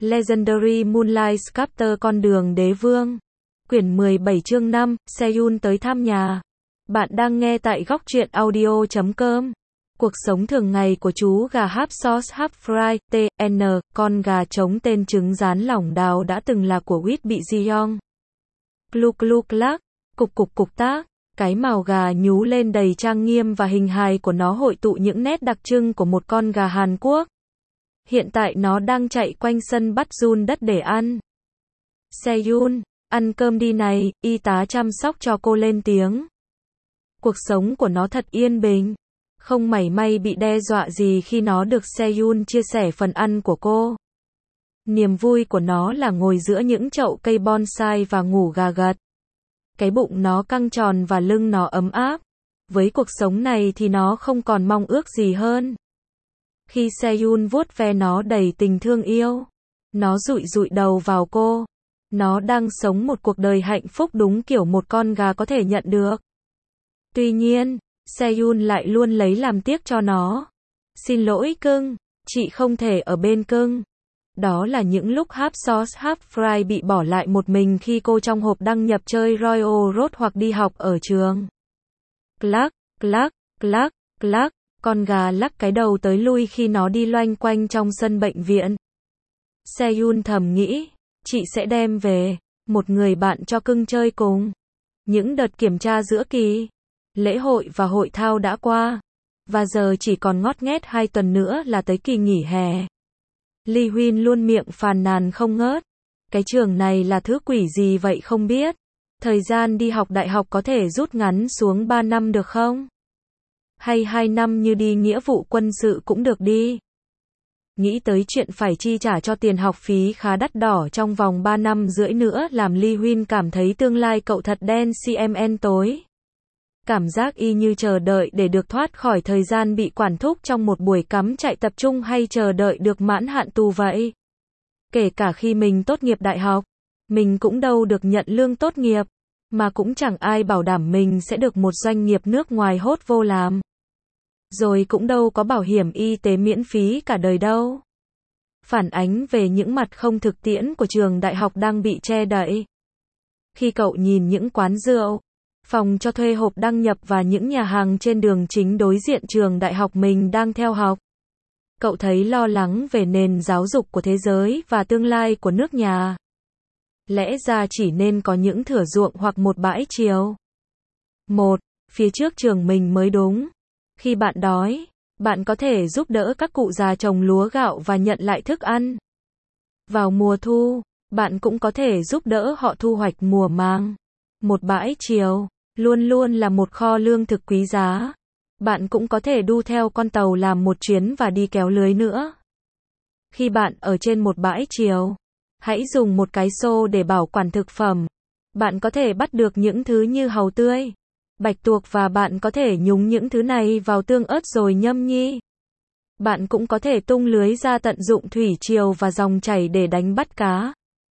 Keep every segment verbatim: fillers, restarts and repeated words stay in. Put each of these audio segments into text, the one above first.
Legendary Moonlight Sculptor Con đường đế vương. Quyển mười bảy chương năm, Seyun tới thăm nhà. Bạn đang nghe tại góc truyện audio chấm com. Cuộc sống thường ngày của chú gà Half Sauce Half Fry, tê en, con gà trống tên trứng rán lỏng đào đã từng là của Whit bị Jeong. Clu clu clack, cục cục cục tác. Cái mào gà nhú lên đầy trang nghiêm và hình hài của nó hội tụ những nét đặc trưng của một con gà Hàn Quốc. Hiện tại nó đang chạy quanh sân bắt giun đất để ăn. Seyun, ăn cơm đi này, y tá chăm sóc cho cô lên tiếng. Cuộc sống của nó thật yên bình. Không mảy may bị đe dọa gì khi nó được Seyun chia sẻ phần ăn của cô. Niềm vui của nó là ngồi giữa những chậu cây bonsai và ngủ gà gật. Cái bụng nó căng tròn và lưng nó ấm áp. Với cuộc sống này thì nó không còn mong ước gì hơn. Khi Seyun vuốt ve nó đầy tình thương yêu, nó dụi dụi đầu vào cô. Nó đang sống một cuộc đời hạnh phúc đúng kiểu một con gà có thể nhận được. Tuy nhiên, Seyun lại luôn lấy làm tiếc cho nó. Xin lỗi cưng, chị không thể ở bên cưng. Đó là những lúc Half Sauce Half Fry bị bỏ lại một mình khi cô trong hộp đăng nhập chơi Royal Road hoặc đi học ở trường. Clack, clack, clack, clack, con gà lắc cái đầu tới lui khi nó đi loanh quanh trong sân bệnh viện. Seyun thầm nghĩ, chị sẽ đem về một người bạn cho cưng chơi cùng. Những đợt kiểm tra giữa kỳ, lễ hội và hội thao đã qua, và giờ chỉ còn ngót nghét hai tuần nữa là tới kỳ nghỉ hè. Lee Huyên luôn miệng phàn nàn không ngớt. Cái trường này là thứ quỷ gì vậy không biết. Thời gian đi học đại học có thể rút ngắn xuống ba năm được không? Hay hai năm như đi nghĩa vụ quân sự cũng được đi. Nghĩ tới chuyện phải chi trả cho tiền học phí khá đắt đỏ trong vòng ba năm rưỡi nữa làm Lee Huyên cảm thấy tương lai cậu thật đen cmn tối. Cảm giác y như chờ đợi để được thoát khỏi thời gian bị quản thúc trong một buổi cắm trại tập trung hay chờ đợi được mãn hạn tù vậy. Kể cả khi mình tốt nghiệp đại học, mình cũng đâu được nhận lương tốt nghiệp, mà cũng chẳng ai bảo đảm mình sẽ được một doanh nghiệp nước ngoài hốt vô làm. Rồi cũng đâu có bảo hiểm y tế miễn phí cả đời đâu. Phản ánh về những mặt không thực tiễn của trường đại học đang bị che đậy. Khi cậu nhìn những quán rượu, phòng cho thuê hộp đăng nhập và những nhà hàng trên đường chính đối diện trường đại học mình đang theo học, cậu thấy lo lắng về nền giáo dục của thế giới và tương lai của nước nhà. Lẽ ra chỉ nên có những thửa ruộng hoặc một bãi chiều. Một, phía trước trường mình mới đúng. Khi bạn đói, bạn có thể giúp đỡ các cụ già trồng lúa gạo và nhận lại thức ăn. Vào mùa thu, bạn cũng có thể giúp đỡ họ thu hoạch mùa màng. Một bãi chiều luôn luôn là một kho lương thực quý giá. Bạn cũng có thể đu theo con tàu làm một chuyến và đi kéo lưới nữa. Khi bạn ở trên một bãi chiều, hãy dùng một cái xô để bảo quản thực phẩm. Bạn có thể bắt được những thứ như hàu tươi, bạch tuộc và bạn có thể nhúng những thứ này vào tương ớt rồi nhâm nhi. Bạn cũng có thể tung lưới ra tận dụng thủy triều và dòng chảy để đánh bắt cá.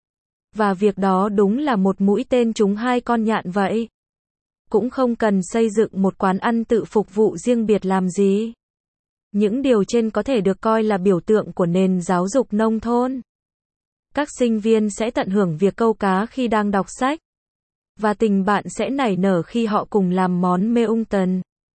Và việc đó đúng là một mũi tên trúng hai con nhạn vậy. Cũng không cần xây dựng một quán ăn tự phục vụ riêng biệt làm gì. Những điều trên có thể được coi là biểu tượng của nền giáo dục nông thôn. Các sinh viên sẽ tận hưởng việc câu cá khi đang đọc sách. Và tình bạn sẽ nảy nở khi họ cùng làm món meungton.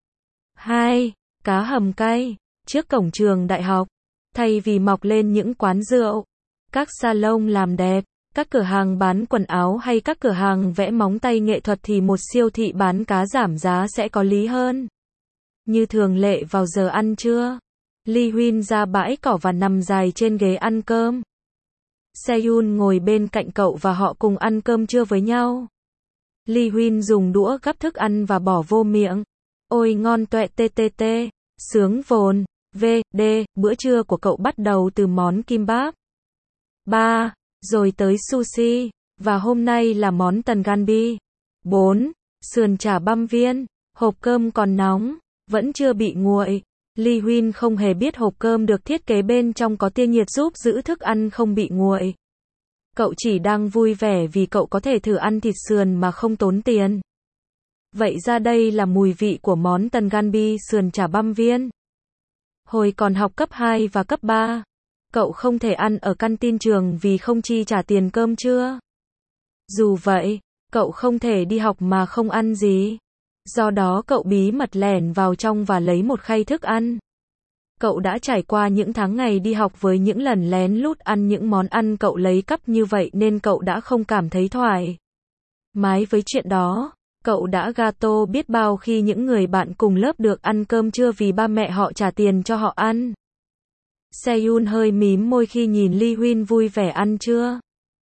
Hai. Cá hầm cay. Trước cổng trường đại học, thay vì mọc lên những quán rượu, các salon làm đẹp, các cửa hàng bán quần áo hay các cửa hàng vẽ móng tay nghệ thuật thì một siêu thị bán cá giảm giá sẽ có lý hơn. Như thường lệ vào giờ ăn trưa, Lee Huyên ra bãi cỏ và nằm dài trên ghế ăn cơm. Seyun ngồi bên cạnh cậu và họ cùng ăn cơm trưa với nhau. Lee Huyên dùng đũa gắp thức ăn và bỏ vô miệng. Ôi ngon tuệ tê tê tê, sướng vồn, vê, đê, bữa trưa của cậu bắt đầu từ món kimbap. Ba. Rồi tới sushi, và hôm nay là món tần ganbi. Bốn. Sườn chả băm viên, hộp cơm còn nóng, vẫn chưa bị nguội. Lee Huyên không hề biết hộp cơm được thiết kế bên trong có tia nhiệt giúp giữ thức ăn không bị nguội. Cậu chỉ đang vui vẻ vì cậu có thể thử ăn thịt sườn mà không tốn tiền. Vậy ra đây là mùi vị của món tần ganbi sườn chả băm viên. Hồi còn học cấp hai và cấp ba, Cậu không thể ăn ở canteen trường vì không chi trả tiền cơm trưa. Dù vậy, cậu không thể đi học mà không ăn gì. Do đó cậu bí mật lẻn vào trong và lấy một khay thức ăn. Cậu đã trải qua những tháng ngày đi học với những lần lén lút ăn những món ăn cậu lấy cắp như vậy nên cậu đã không cảm thấy thoải mái với chuyện đó. Cậu đã gato biết bao khi những người bạn cùng lớp được ăn cơm trưa vì ba mẹ họ trả tiền cho họ ăn. Seyun hơi mím môi khi nhìn Lee Huyên vui vẻ ăn trưa.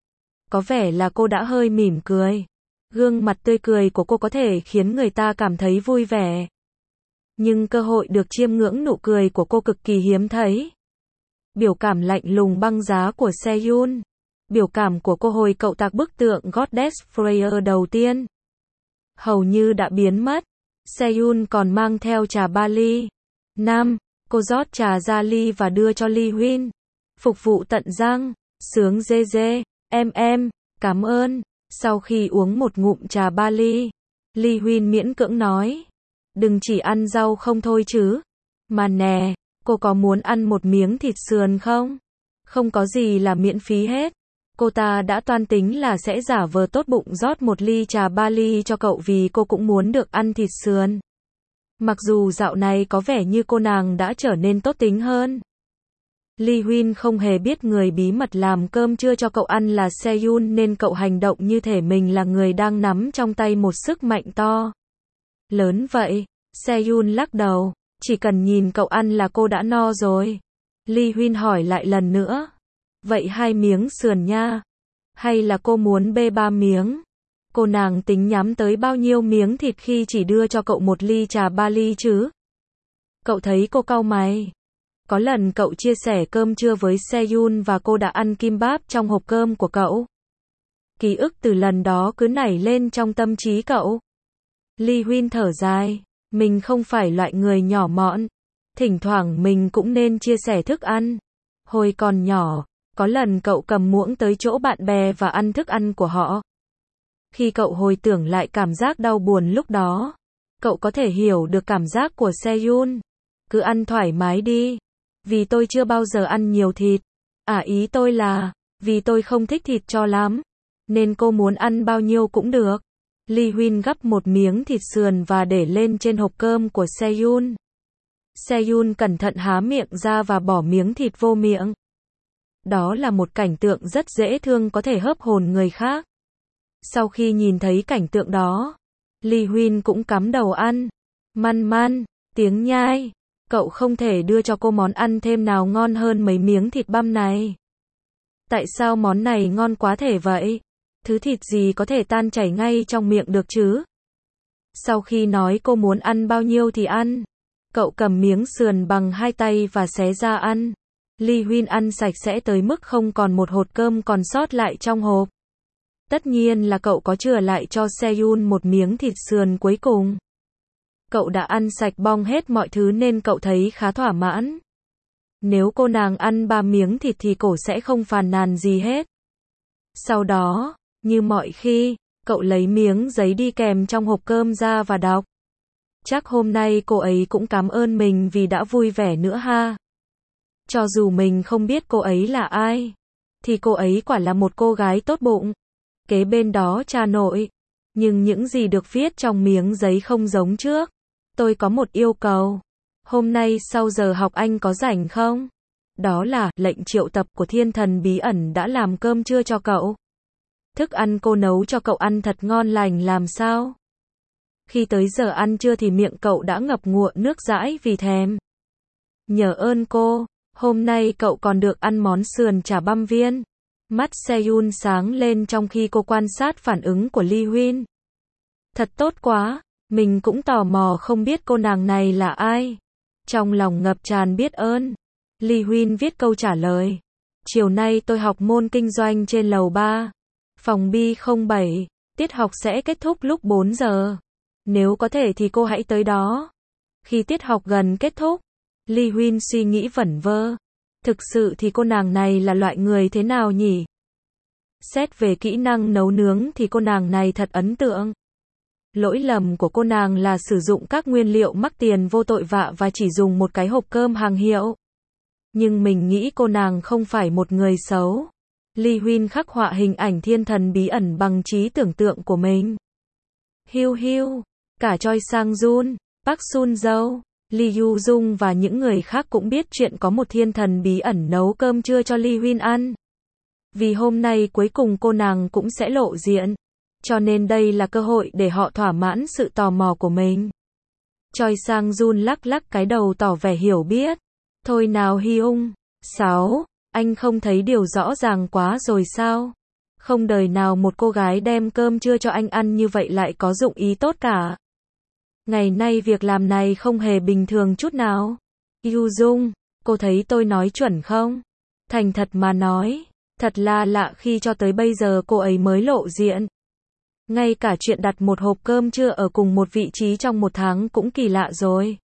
Có vẻ là cô đã hơi mỉm cười. Gương mặt tươi cười của cô có thể khiến người ta cảm thấy vui vẻ. Nhưng cơ hội được chiêm ngưỡng nụ cười của cô cực kỳ hiếm thấy. Biểu cảm lạnh lùng băng giá của Seyun. Biểu cảm của cô hồi cậu tạc bức tượng Goddess Freya đầu tiên. Hầu như đã biến mất. Seyun còn mang theo trà ba ly. Nam, cô rót trà ra ly và đưa cho Lee Huyên. Phục vụ tận răng. Sướng dê dê. Em em, cảm ơn. Sau khi uống một ngụm trà ba ly, Lee Huyên miễn cưỡng nói. Đừng chỉ ăn rau không thôi chứ. Mà nè, cô có muốn ăn một miếng thịt sườn không? Không có gì là miễn phí hết. Cô ta đã toan tính là sẽ giả vờ tốt bụng rót một ly trà ba ly cho cậu vì cô cũng muốn được ăn thịt sườn. Mặc dù dạo này có vẻ như cô nàng đã trở nên tốt tính hơn. Lee Huyên không hề biết người bí mật làm cơm trưa cho cậu ăn là Seyun nên cậu hành động như thể mình là người đang nắm trong tay một sức mạnh to lớn vậy. Seyun lắc đầu, chỉ cần nhìn cậu ăn là cô đã no rồi. Lee Huyên hỏi lại lần nữa. Vậy hai miếng sườn nha. Hay là cô muốn bê ba miếng? Cô nàng tính nhắm tới bao nhiêu miếng thịt khi chỉ đưa cho cậu một ly trà ba ly chứ? Cậu thấy cô cau mày. Có lần cậu chia sẻ cơm trưa với Seyun và cô đã ăn kimbap trong hộp cơm của cậu. Ký ức từ lần đó cứ nảy lên trong tâm trí cậu. Lee Huyên thở dài. Mình không phải loại người nhỏ mọn. Thỉnh thoảng mình cũng nên chia sẻ thức ăn. Hồi còn nhỏ, có lần cậu cầm muỗng tới chỗ bạn bè và ăn thức ăn của họ. Khi cậu hồi tưởng lại cảm giác đau buồn lúc đó, cậu có thể hiểu được cảm giác của Seyun. Cứ ăn thoải mái đi. Vì tôi chưa bao giờ ăn nhiều thịt. À ý tôi là, vì tôi không thích thịt cho lắm. Nên cô muốn ăn bao nhiêu cũng được. Lee Huyên gắp một miếng thịt sườn và để lên trên hộp cơm của Seyun. Seyun cẩn thận há miệng ra và bỏ miếng thịt vô miệng. Đó là một cảnh tượng rất dễ thương có thể hớp hồn người khác. Sau khi nhìn thấy cảnh tượng đó, Lee Huyên cũng cắm đầu ăn. Man man, tiếng nhai. Cậu không thể đưa cho cô món ăn thêm nào ngon hơn mấy miếng thịt băm này. Tại sao món này ngon quá thể vậy? Thứ thịt gì có thể tan chảy ngay trong miệng được chứ? Sau khi nói cô muốn ăn bao nhiêu thì ăn, cậu cầm miếng sườn bằng hai tay và xé ra ăn. Lee Huyên ăn sạch sẽ tới mức không còn một hột cơm còn sót lại trong hộp. Tất nhiên là cậu có chừa lại cho Seyun một miếng thịt sườn cuối cùng. Cậu đã ăn sạch bong hết mọi thứ nên cậu thấy khá thỏa mãn. Nếu cô nàng ăn ba miếng thịt thì cổ sẽ không phàn nàn gì hết. Sau đó, như mọi khi, cậu lấy miếng giấy đi kèm trong hộp cơm ra và đọc. Chắc hôm nay cô ấy cũng cảm ơn mình vì đã vui vẻ nữa ha. Cho dù mình không biết cô ấy là ai, thì cô ấy quả là một cô gái tốt bụng. Kế bên đó cha nội. Nhưng những gì được viết trong miếng giấy không giống trước. Tôi có một yêu cầu. Hôm nay sau giờ học anh có rảnh không? Đó là lệnh triệu tập của thiên thần bí ẩn đã làm cơm trưa cho cậu. Thức ăn cô nấu cho cậu ăn thật ngon lành làm sao? Khi tới giờ ăn trưa thì miệng cậu đã ngập ngụa nước dãi vì thèm. Nhờ ơn cô, hôm nay cậu còn được ăn món sườn chả băm viên. Mắt Seyun sáng lên trong khi cô quan sát phản ứng của Lee Huyên. Thật tốt quá, mình cũng tò mò không biết cô nàng này là ai. Trong lòng ngập tràn biết ơn, Lee Huyên viết câu trả lời. Chiều nay tôi học môn kinh doanh trên lầu ba. Phòng B không bảy, tiết học sẽ kết thúc lúc bốn giờ. Nếu có thể thì cô hãy tới đó. Khi tiết học gần kết thúc, Lee Huyên suy nghĩ vẩn vơ. Thực sự thì cô nàng này là loại người thế nào nhỉ? Xét về kỹ năng nấu nướng thì cô nàng này thật ấn tượng. Lỗi lầm của cô nàng là sử dụng các nguyên liệu mắc tiền vô tội vạ và chỉ dùng một cái hộp cơm hàng hiệu. Nhưng mình nghĩ cô nàng không phải một người xấu. Lee Huyên khắc họa hình ảnh thiên thần bí ẩn bằng trí tưởng tượng của mình. Hiu hiu, cả Choi Sang-jun, Park Sun-jo, Lee Yu-jung và những người khác cũng biết chuyện có một thiên thần bí ẩn nấu cơm trưa cho Lee Huyên ăn. Vì hôm nay cuối cùng cô nàng cũng sẽ lộ diện. Cho nên đây là cơ hội để họ thỏa mãn sự tò mò của mình. Choi Sang-jun lắc lắc cái đầu tỏ vẻ hiểu biết. Thôi nào Hyung. Sáu. Anh không thấy điều rõ ràng quá rồi sao? Không đời nào một cô gái đem cơm trưa cho anh ăn như vậy lại có dụng ý tốt cả. Ngày nay việc làm này không hề bình thường chút nào. Yu Dung, cô thấy tôi nói chuẩn không? Thành thật mà nói, thật là lạ khi cho tới bây giờ cô ấy mới lộ diện. Ngay cả chuyện đặt một hộp cơm trưa ở cùng một vị trí trong một tháng cũng kỳ lạ rồi.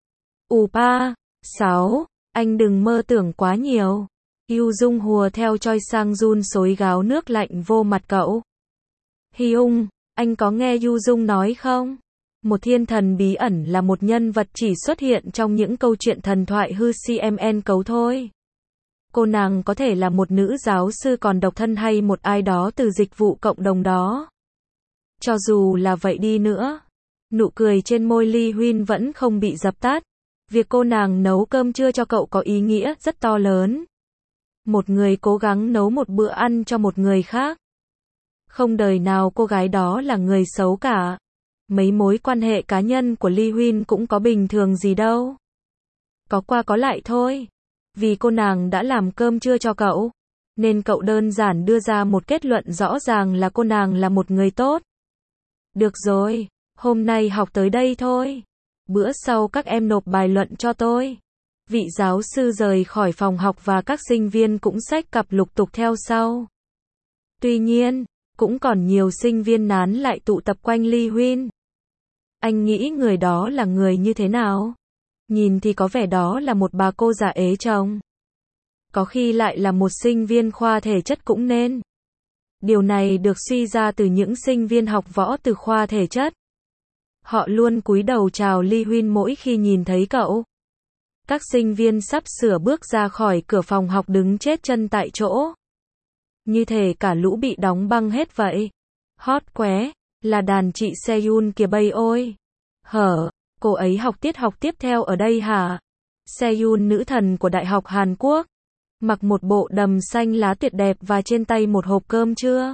Upa. Sáu. Anh đừng mơ tưởng quá nhiều. Yu Dung hùa theo Choi Sang-jun xối gáo nước lạnh vô mặt cậu. Hyung, anh có nghe Yu Dung nói không? Một thiên thần bí ẩn là một nhân vật chỉ xuất hiện trong những câu chuyện thần thoại hư cmn cấu thôi. Cô nàng có thể là một nữ giáo sư còn độc thân hay một ai đó từ dịch vụ cộng đồng đó. Cho dù là vậy đi nữa, nụ cười trên môi Lee Huyên vẫn không bị dập tắt. Việc cô nàng nấu cơm trưa cho cậu có ý nghĩa rất to lớn. Một người cố gắng nấu một bữa ăn cho một người khác. Không đời nào cô gái đó là người xấu cả. Mấy mối quan hệ cá nhân của Lee Huyên cũng có bình thường gì đâu. Có qua có lại thôi. Vì cô nàng đã làm cơm trưa cho cậu, nên cậu đơn giản đưa ra một kết luận rõ ràng là cô nàng là một người tốt. Được rồi, hôm nay học tới đây thôi. Bữa sau các em nộp bài luận cho tôi. Vị giáo sư rời khỏi phòng học và các sinh viên cũng xách cặp lục tục theo sau. Tuy nhiên, cũng còn nhiều sinh viên nán lại tụ tập quanh Lee Huyên. Anh nghĩ người đó là người như thế nào? Nhìn thì có vẻ đó là một bà cô già ế chồng. Có khi lại là một sinh viên khoa thể chất cũng nên. Điều này được suy ra từ những sinh viên học võ từ khoa thể chất. Họ luôn cúi đầu chào Lee Huyên mỗi khi nhìn thấy cậu. Các sinh viên sắp sửa bước ra khỏi cửa phòng học đứng chết chân tại chỗ. Như thể cả lũ bị đóng băng hết vậy. Hot quá, là đàn chị Seyun kìa bây ôi. Hở, cô ấy học tiết học tiếp theo ở đây hả? Seyun nữ thần của Đại học Hàn Quốc. Mặc một bộ đầm xanh lá tuyệt đẹp và trên tay một hộp cơm trưa.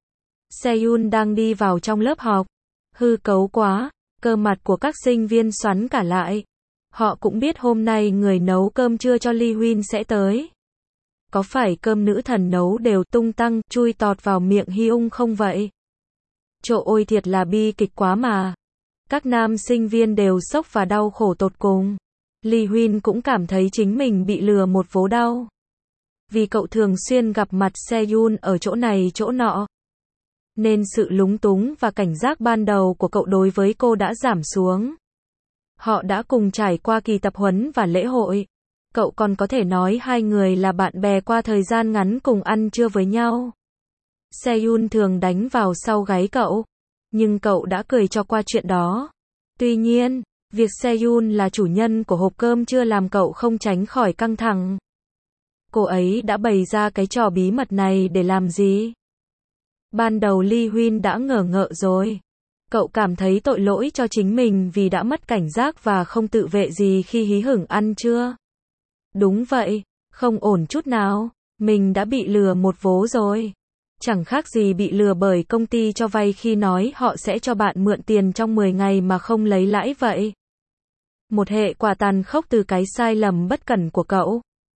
Seyun đang đi vào trong lớp học. Hư cấu quá, cơ mặt của các sinh viên xoắn cả lại. Họ cũng biết hôm nay người nấu cơm trưa cho Lee Huyên sẽ tới. Có phải cơm nữ thần nấu đều tung tăng, chui tọt vào miệng Hyung không vậy? Trời ôi thiệt là bi kịch quá mà. Các nam sinh viên đều sốc và đau khổ tột cùng. Lee Huyên cũng cảm thấy chính mình bị lừa một vố đau. Vì cậu thường xuyên gặp mặt Seyun ở chỗ này chỗ nọ. Nên sự lúng túng và cảnh giác ban đầu của cậu đối với cô đã giảm xuống. Họ đã cùng trải qua kỳ tập huấn và lễ hội. Cậu còn có thể nói hai người là bạn bè qua thời gian ngắn cùng ăn trưa với nhau. Seyun thường đánh vào sau gáy cậu. Nhưng cậu đã cười cho qua chuyện đó. Tuy nhiên, việc Seyun là chủ nhân của hộp cơm trưa làm cậu không tránh khỏi căng thẳng. Cô ấy đã bày ra cái trò bí mật này để làm gì? Ban đầu Lee Huyên đã ngờ ngợ rồi. Cậu cảm thấy tội lỗi cho chính mình vì đã mất cảnh giác và không tự vệ gì khi hí hửng ăn trưa. Đúng vậy, không ổn chút nào. Mình đã bị lừa một vố rồi. Chẳng khác gì bị lừa bởi công ty cho vay khi nói họ sẽ cho bạn mượn tiền trong mười ngày mà không lấy lãi vậy. Một hệ quả tàn khốc từ cái sai lầm bất cẩn của cậu.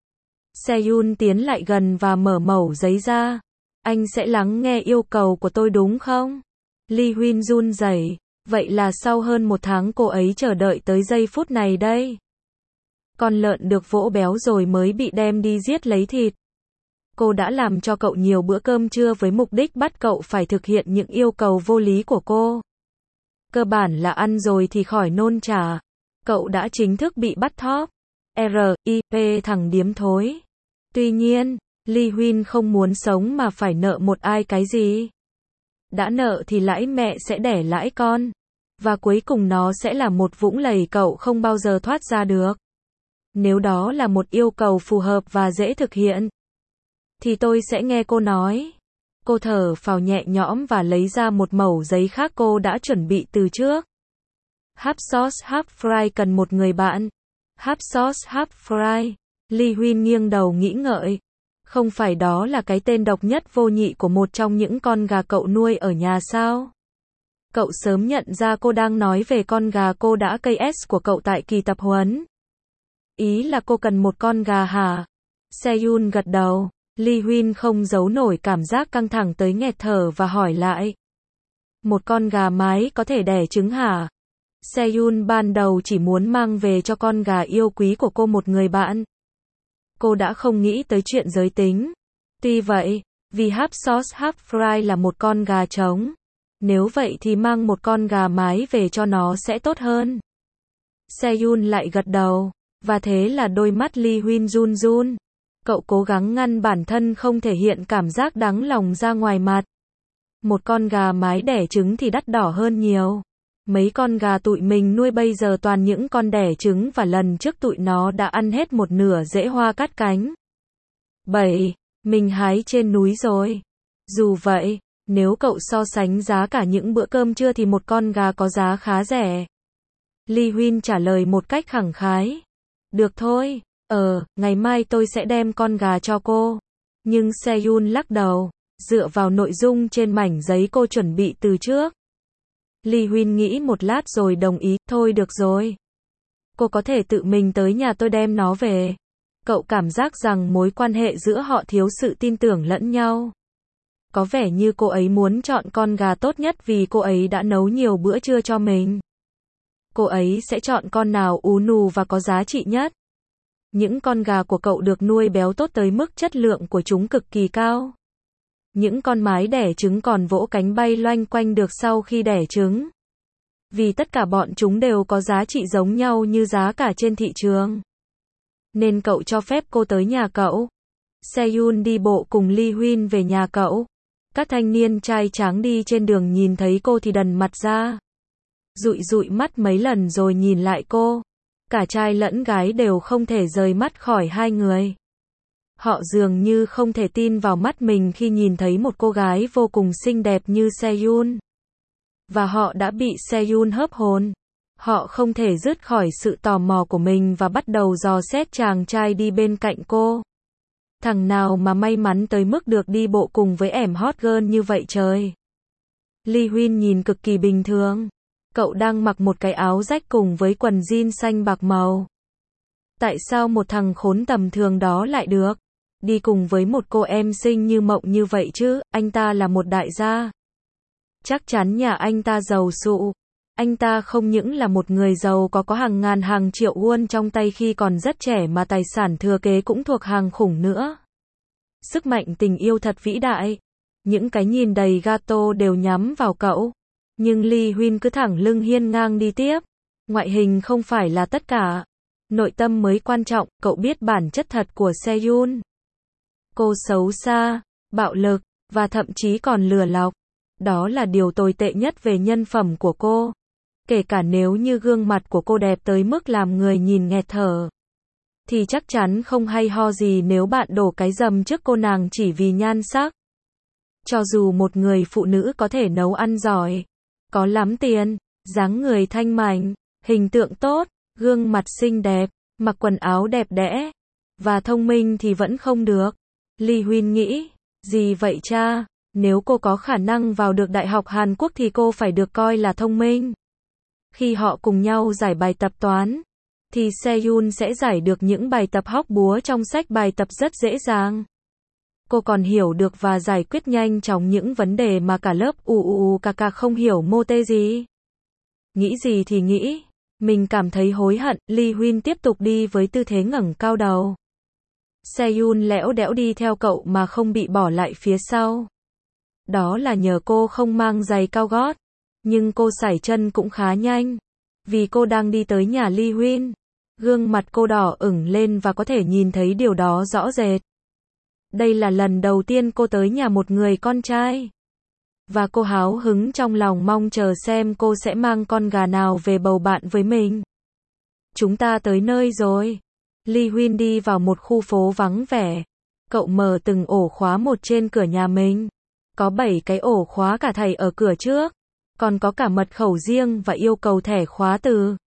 Seyun tiến lại gần và mở mẩu giấy ra. Anh sẽ lắng nghe yêu cầu của tôi đúng không? Lee Huyên run rẩy. Vậy là sau hơn một tháng cô ấy chờ đợi tới giây phút này đây. Con lợn được vỗ béo rồi mới bị đem đi giết lấy thịt. Cô đã làm cho cậu nhiều bữa cơm trưa với mục đích bắt cậu phải thực hiện những yêu cầu vô lý của cô. Cơ bản là ăn rồi thì khỏi nôn chả. Cậu đã chính thức bị bắt thóp. R I P thằng điếm thối. Tuy nhiên, Lee Huyên không muốn sống mà phải nợ một ai cái gì. Đã nợ thì lãi mẹ sẽ đẻ lãi con. Và cuối cùng nó sẽ là một vũng lầy cậu không bao giờ thoát ra được. Nếu đó là một yêu cầu phù hợp và dễ thực hiện, thì tôi sẽ nghe cô nói. Cô thở phào nhẹ nhõm và lấy ra một mẩu giấy khác cô đã chuẩn bị từ trước. Half sauce half fry cần một người bạn. Half sauce half fry. Lee Huyên nghiêng đầu nghĩ ngợi. Không phải đó là cái tên độc nhất vô nhị của một trong những con gà cậu nuôi ở nhà sao? Cậu sớm nhận ra cô đang nói về con gà cô đã cây S của cậu tại kỳ tập huấn. Ý là cô cần một con gà hả? Seyun gật đầu. Lee Huyên không giấu nổi cảm giác căng thẳng tới nghẹt thở và hỏi lại. Một con gà mái có thể đẻ trứng hả? Seyun ban đầu chỉ muốn mang về cho con gà yêu quý của cô một người bạn. Cô đã không nghĩ tới chuyện giới tính. Tuy vậy, vì half sauce half fry là một con gà trống. Nếu vậy thì mang một con gà mái về cho nó sẽ tốt hơn. Seyun lại gật đầu. Và thế là đôi mắt Lee Huyên run run. Cậu cố gắng ngăn bản thân không thể hiện cảm giác đáng lòng ra ngoài mặt. Một con gà mái đẻ trứng thì đắt đỏ hơn nhiều. Mấy con gà tụi mình nuôi bây giờ toàn những con đẻ trứng và lần trước tụi nó đã ăn hết một nửa rễ hoa cắt cánh. bảy. Mình hái trên núi rồi. Dù vậy, nếu cậu so sánh giá cả những bữa cơm trưa thì một con gà có giá khá rẻ. Lee Huyên trả lời một cách khẳng khái. Được thôi, ờ, ngày mai tôi sẽ đem con gà cho cô. Nhưng Seyun lắc đầu, dựa vào nội dung trên mảnh giấy cô chuẩn bị từ trước. Lee Huyên nghĩ một lát rồi đồng ý, thôi được rồi. Cô có thể tự mình tới nhà tôi đem nó về. Cậu cảm giác rằng mối quan hệ giữa họ thiếu sự tin tưởng lẫn nhau. Có vẻ như cô ấy muốn chọn con gà tốt nhất vì cô ấy đã nấu nhiều bữa trưa cho mình. Cô ấy sẽ chọn con nào ú nù và có giá trị nhất. Những con gà của cậu được nuôi béo tốt tới mức chất lượng của chúng cực kỳ cao. Những con mái đẻ trứng còn vỗ cánh bay loanh quanh được sau khi đẻ trứng. Vì tất cả bọn chúng đều có giá trị giống nhau như giá cả trên thị trường. Nên cậu cho phép cô tới nhà cậu. Seyun đi bộ cùng Lee Huyên về nhà cậu. Các thanh niên trai tráng đi trên đường nhìn thấy cô thì đần mặt ra. Dụi dụi mắt mấy lần rồi nhìn lại cô. Cả trai lẫn gái đều không thể rời mắt khỏi hai người. Họ dường như không thể tin vào mắt mình khi nhìn thấy một cô gái vô cùng xinh đẹp như Seyun. Và họ đã bị Seyun hớp hồn. Họ không thể dứt khỏi sự tò mò của mình và bắt đầu dò xét chàng trai đi bên cạnh cô. Thằng nào mà may mắn tới mức được đi bộ cùng với ẻm hot girl như vậy trời. Lee Huyên nhìn cực kỳ bình thường. Cậu đang mặc một cái áo rách cùng với quần jean xanh bạc màu. Tại sao một thằng khốn tầm thường đó lại được đi cùng với một cô em xinh như mộng như vậy chứ? Anh ta là một đại gia. Chắc chắn nhà anh ta giàu sụ. Anh ta không những là một người giàu có có hàng ngàn hàng triệu won trong tay khi còn rất trẻ mà tài sản thừa kế cũng thuộc hàng khủng nữa. Sức mạnh tình yêu thật vĩ đại. Những cái nhìn đầy gato đều nhắm vào cậu. Nhưng Lee Huyên cứ thẳng lưng hiên ngang đi tiếp. Ngoại hình không phải là tất cả. Nội tâm mới quan trọng, cậu biết bản chất thật của Seyun. Cô xấu xa, bạo lực, và thậm chí còn lừa lọc. Đó là điều tồi tệ nhất về nhân phẩm của cô. Kể cả nếu như gương mặt của cô đẹp tới mức làm người nhìn nghẹt thở. Thì chắc chắn không hay ho gì nếu bạn đổ cái dầm trước cô nàng chỉ vì nhan sắc. Cho dù một người phụ nữ có thể nấu ăn giỏi, có lắm tiền, dáng người thanh mảnh, hình tượng tốt, gương mặt xinh đẹp, mặc quần áo đẹp đẽ, và thông minh thì vẫn không được. Lee Huyên nghĩ, gì vậy cha, nếu cô có khả năng vào được Đại học Hàn Quốc thì cô phải được coi là thông minh. Khi họ cùng nhau giải bài tập toán, thì Seyun sẽ giải được những bài tập hóc búa trong sách bài tập rất dễ dàng. Cô còn hiểu được và giải quyết nhanh chóng những vấn đề mà cả lớp u u u ca ca không hiểu mô tê gì. Nghĩ gì thì nghĩ, mình cảm thấy hối hận. Lee Huyên tiếp tục đi với tư thế ngẩng cao đầu. Seyun lẽo đẽo đi theo cậu mà không bị bỏ lại phía sau. Đó là nhờ cô không mang giày cao gót. Nhưng cô sải chân cũng khá nhanh. Vì cô đang đi tới nhà Lee Huyên. Gương mặt cô đỏ ửng lên và có thể nhìn thấy điều đó rõ rệt. Đây là lần đầu tiên cô tới nhà một người con trai. Và cô háo hứng trong lòng mong chờ xem cô sẽ mang con gà nào về bầu bạn với mình. Chúng ta tới nơi rồi. Lee Huyên đi vào một khu phố vắng vẻ. Cậu mở từng ổ khóa một trên cửa nhà mình. Có bảy cái ổ khóa cả thảy ở cửa trước. Còn có cả mật khẩu riêng và yêu cầu thẻ khóa từ.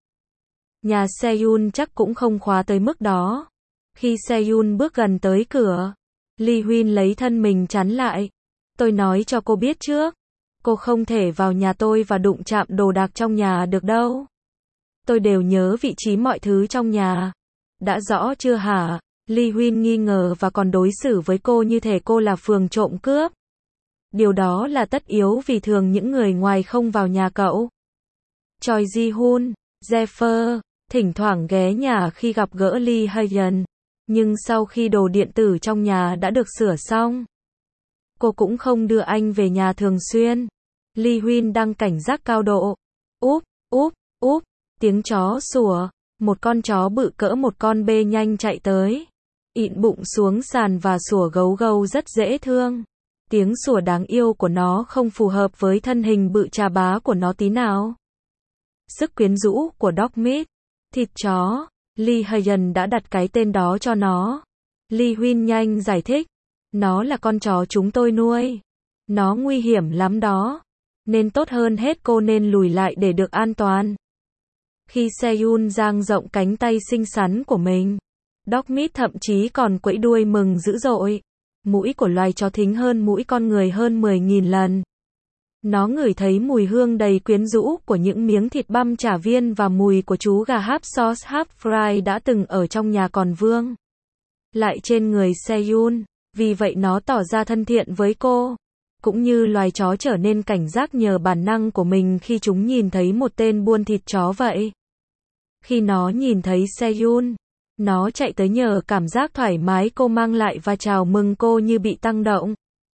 Nhà Seyun chắc cũng không khóa tới mức đó. Khi Seyun bước gần tới cửa, Lee Huyên lấy thân mình chắn lại. Tôi nói cho cô biết trước. Cô không thể vào nhà tôi và đụng chạm đồ đạc trong nhà được đâu. Tôi đều nhớ vị trí mọi thứ trong nhà. Đã rõ chưa hả? Lee Huyên nghi ngờ và còn đối xử với cô như thể cô là phường trộm cướp. Điều đó là tất yếu vì thường những người ngoài không vào nhà cậu. Choi Ji-hun, Jeffer, thỉnh thoảng ghé nhà khi gặp gỡ Lee Hae-yeon. Nhưng sau khi đồ điện tử trong nhà đã được sửa xong, cô cũng không đưa anh về nhà thường xuyên. Lee Huyên đang cảnh giác cao độ. Úp, úp, úp, tiếng chó sủa. Một con chó bự cỡ một con bê nhanh chạy tới. Ịn bụng xuống sàn và sủa gấu gâu rất dễ thương. Tiếng sủa đáng yêu của nó không phù hợp với thân hình bự chà bá của nó tí nào. Sức quyến rũ của dog meat, thịt chó. Lee Hae-yeon đã đặt cái tên đó cho nó. Lee Huyên nhanh giải thích. Nó là con chó chúng tôi nuôi. Nó nguy hiểm lắm đó. Nên tốt hơn hết cô nên lùi lại để được an toàn. Khi Seyun dang rộng cánh tay xinh xắn của mình, dog meat thậm chí còn quẫy đuôi mừng dữ dội. Mũi của loài chó thính hơn mũi con người hơn mười nghìn lần. Nó ngửi thấy mùi hương đầy quyến rũ của những miếng thịt băm chả viên và mùi của chú gà half sauce half fry đã từng ở trong nhà còn vương lại trên người Seyun, vì vậy nó tỏ ra thân thiện với cô. Cũng như loài chó trở nên cảnh giác nhờ bản năng của mình khi chúng nhìn thấy một tên buôn thịt chó vậy. Khi nó nhìn thấy Seyun, nó chạy tới nhờ cảm giác thoải mái cô mang lại và chào mừng cô như bị tăng động.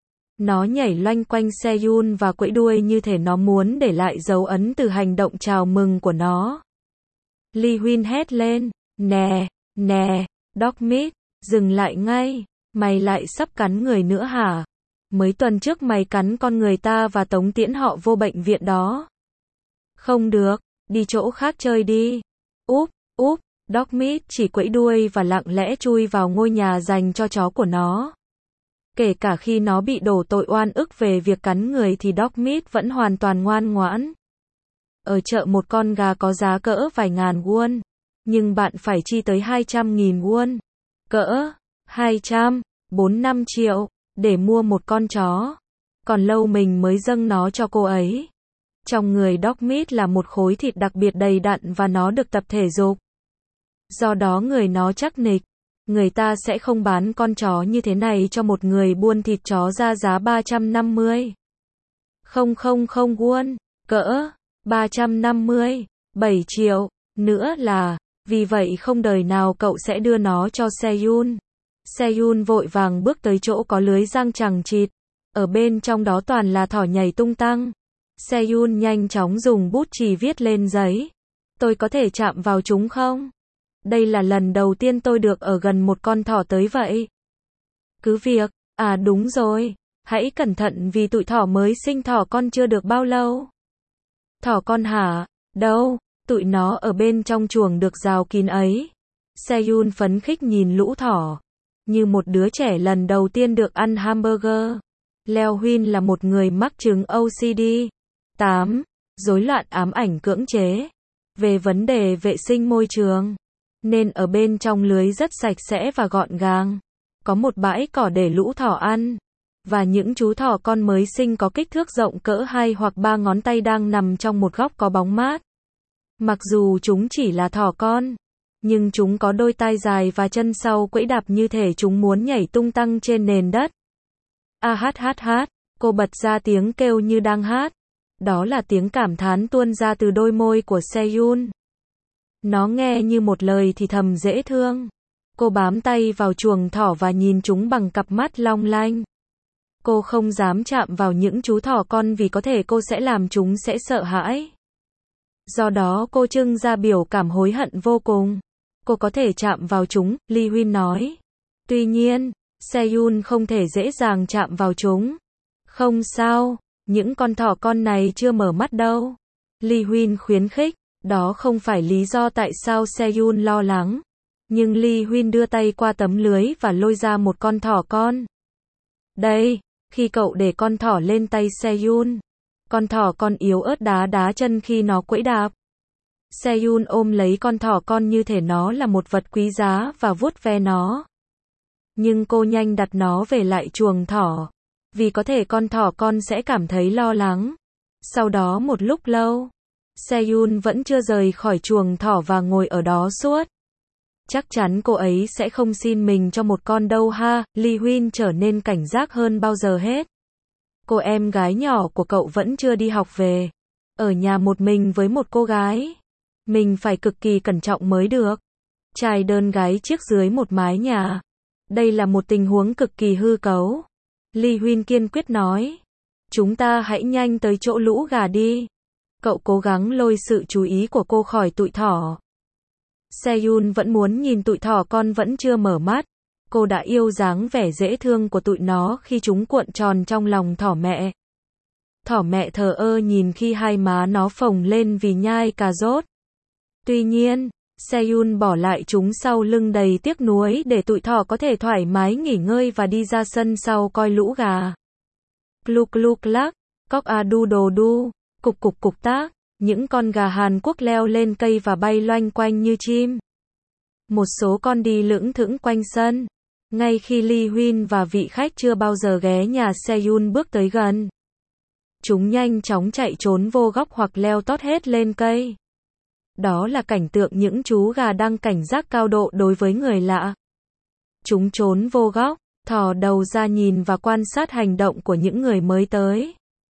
Nó nhảy loanh quanh Seyun và quẫy đuôi như thể nó muốn để lại dấu ấn từ hành động chào mừng của nó. Lee Huyên hét lên, nè, nè, dog meat, dừng lại ngay, mày lại sắp cắn người nữa hả? Mấy tuần trước mày cắn con người ta và tống tiễn họ vô bệnh viện đó. Không được, đi chỗ khác chơi đi. Úp, úp, dog meat chỉ quẫy đuôi và lặng lẽ chui vào ngôi nhà dành cho chó của nó. Kể cả khi nó bị đổ tội oan ức về việc cắn người thì dog meat vẫn hoàn toàn ngoan ngoãn. Ở chợ một con gà có giá cỡ vài ngàn won, nhưng bạn phải chi tới hai trăm nghìn won, cỡ hai trăm, bốn năm triệu, để mua một con chó. Còn lâu mình mới dâng nó cho cô ấy. Trong người dog meat là một khối thịt đặc biệt đầy đặn và nó được tập thể dục. Do đó người nó chắc nịch. Người ta sẽ không bán con chó như thế này cho một người buôn thịt chó ra giá ba trăm năm mươi. Không không không won, cỡ ba trăm năm mươi, bảy triệu, nữa là, vì vậy không đời nào cậu sẽ đưa nó cho Seyun. Seyun vội vàng bước tới chỗ có lưới giăng chằng chịt. Ở bên trong đó toàn là thỏ nhảy tung tăng. Seyun nhanh chóng dùng bút chì viết lên giấy. Tôi có thể chạm vào chúng không? Đây là lần đầu tiên tôi được ở gần một con thỏ tới vậy. Cứ việc, à đúng rồi, hãy cẩn thận vì tụi thỏ mới sinh thỏ con chưa được bao lâu. Thỏ con hả? Đâu, tụi nó ở bên trong chuồng được rào kín ấy. Seyun phấn khích nhìn lũ thỏ, như một đứa trẻ lần đầu tiên được ăn hamburger. Leo Huyên là một người mắc chứng ô xê đê. tám. Rối loạn ám ảnh cưỡng chế. Về vấn đề vệ sinh môi trường, nên ở bên trong lưới rất sạch sẽ và gọn gàng. Có một bãi cỏ để lũ thỏ ăn. Và những chú thỏ con mới sinh có kích thước rộng cỡ hai hoặc ba ngón tay đang nằm trong một góc có bóng mát. Mặc dù chúng chỉ là thỏ con, nhưng chúng có đôi tai dài và chân sau quẫy đạp như thể chúng muốn nhảy tung tăng trên nền đất. A hát hát hát, cô bật ra tiếng kêu như đang hát. Đó là tiếng cảm thán tuôn ra từ đôi môi của Seyun. Nó nghe như một lời thì thầm dễ thương. Cô bám tay vào chuồng thỏ và nhìn chúng bằng cặp mắt long lanh. Cô không dám chạm vào những chú thỏ con vì có thể cô sẽ làm chúng sẽ sợ hãi. Do đó cô trưng ra biểu cảm hối hận vô cùng. Cô có thể chạm vào chúng, Lee Huyên nói. Tuy nhiên, Seyun không thể dễ dàng chạm vào chúng. Không sao, những con thỏ con này chưa mở mắt đâu. Lee Huyên khuyến khích. Đó không phải lý do tại sao Seyun lo lắng. Nhưng Lee Huyên đưa tay qua tấm lưới và lôi ra một con thỏ con. Đây, khi cậu để con thỏ lên tay Seyun, con thỏ con yếu ớt đá đá chân khi nó quẫy đạp. Seyun ôm lấy con thỏ con như thể nó là một vật quý giá và vuốt ve nó. Nhưng cô nhanh đặt nó về lại chuồng thỏ, vì có thể con thỏ con sẽ cảm thấy lo lắng. Sau đó một lúc lâu, Seyun vẫn chưa rời khỏi chuồng thỏ và ngồi ở đó suốt. Chắc chắn cô ấy sẽ không xin mình cho một con đâu ha, Lee Huyên trở nên cảnh giác hơn bao giờ hết. Cô em gái nhỏ của cậu vẫn chưa đi học về, ở nhà một mình với một cô gái. Mình phải cực kỳ cẩn trọng mới được. Trai đơn gái chiếc dưới một mái nhà. Đây là một tình huống cực kỳ hư cấu. Lee Huyên kiên quyết nói. Chúng ta hãy nhanh tới chỗ lũ gà đi. Cậu cố gắng lôi sự chú ý của cô khỏi tụi thỏ. Seyun vẫn muốn nhìn tụi thỏ con vẫn chưa mở mắt. Cô đã yêu dáng vẻ dễ thương của tụi nó khi chúng cuộn tròn trong lòng thỏ mẹ. Thỏ mẹ thờ ơ nhìn khi hai má nó phồng lên vì nhai cà rốt. Tuy nhiên, Seyun bỏ lại chúng sau lưng đầy tiếc nuối để tụi thỏ có thể thoải mái nghỉ ngơi và đi ra sân sau coi lũ gà. Kluk kluk lắc, cóc a đu đồ đu, cục cục cục tác, những con gà Hàn Quốc leo lên cây và bay loanh quanh như chim. Một số con đi lững thững quanh sân. Ngay khi Lee Huyên và vị khách chưa bao giờ ghé nhà Seyun bước tới gần, chúng nhanh chóng chạy trốn vô góc hoặc leo tót hết lên cây. Đó là cảnh tượng những chú gà đang cảnh giác cao độ đối với người lạ. Chúng trốn vô góc, thò đầu ra nhìn và quan sát hành động của những người mới tới.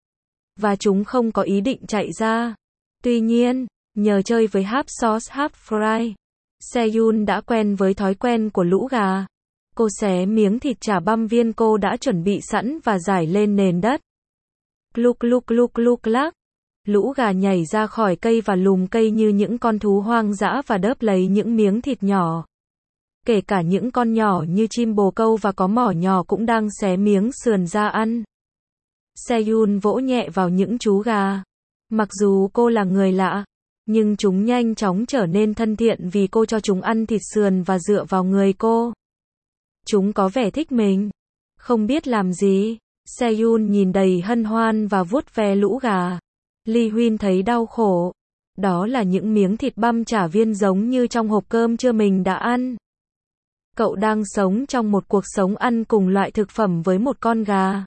Và chúng không có ý định chạy ra. Tuy nhiên, nhờ chơi với half sauce half fry, Seyun đã quen với thói quen của lũ gà. Cô xé miếng thịt chả băm viên cô đã chuẩn bị sẵn và rải lên nền đất. Kluk kluk kluk kluk lắc. Lũ gà nhảy ra khỏi cây và lùm cây như những con thú hoang dã và đớp lấy những miếng thịt nhỏ. Kể cả những con nhỏ như chim bồ câu và có mỏ nhỏ cũng đang xé miếng sườn ra ăn. Seyun vỗ nhẹ vào những chú gà. Mặc dù cô là người lạ, nhưng chúng nhanh chóng trở nên thân thiện vì cô cho chúng ăn thịt sườn và dựa vào người cô. Chúng có vẻ thích mình. Không biết làm gì, Seyun nhìn đầy hân hoan và vuốt ve lũ gà. Lee Huyên thấy đau khổ. Đó là những miếng thịt băm chả viên giống như trong hộp cơm trưa mình đã ăn. Cậu đang sống trong một cuộc sống ăn cùng loại thực phẩm với một con gà.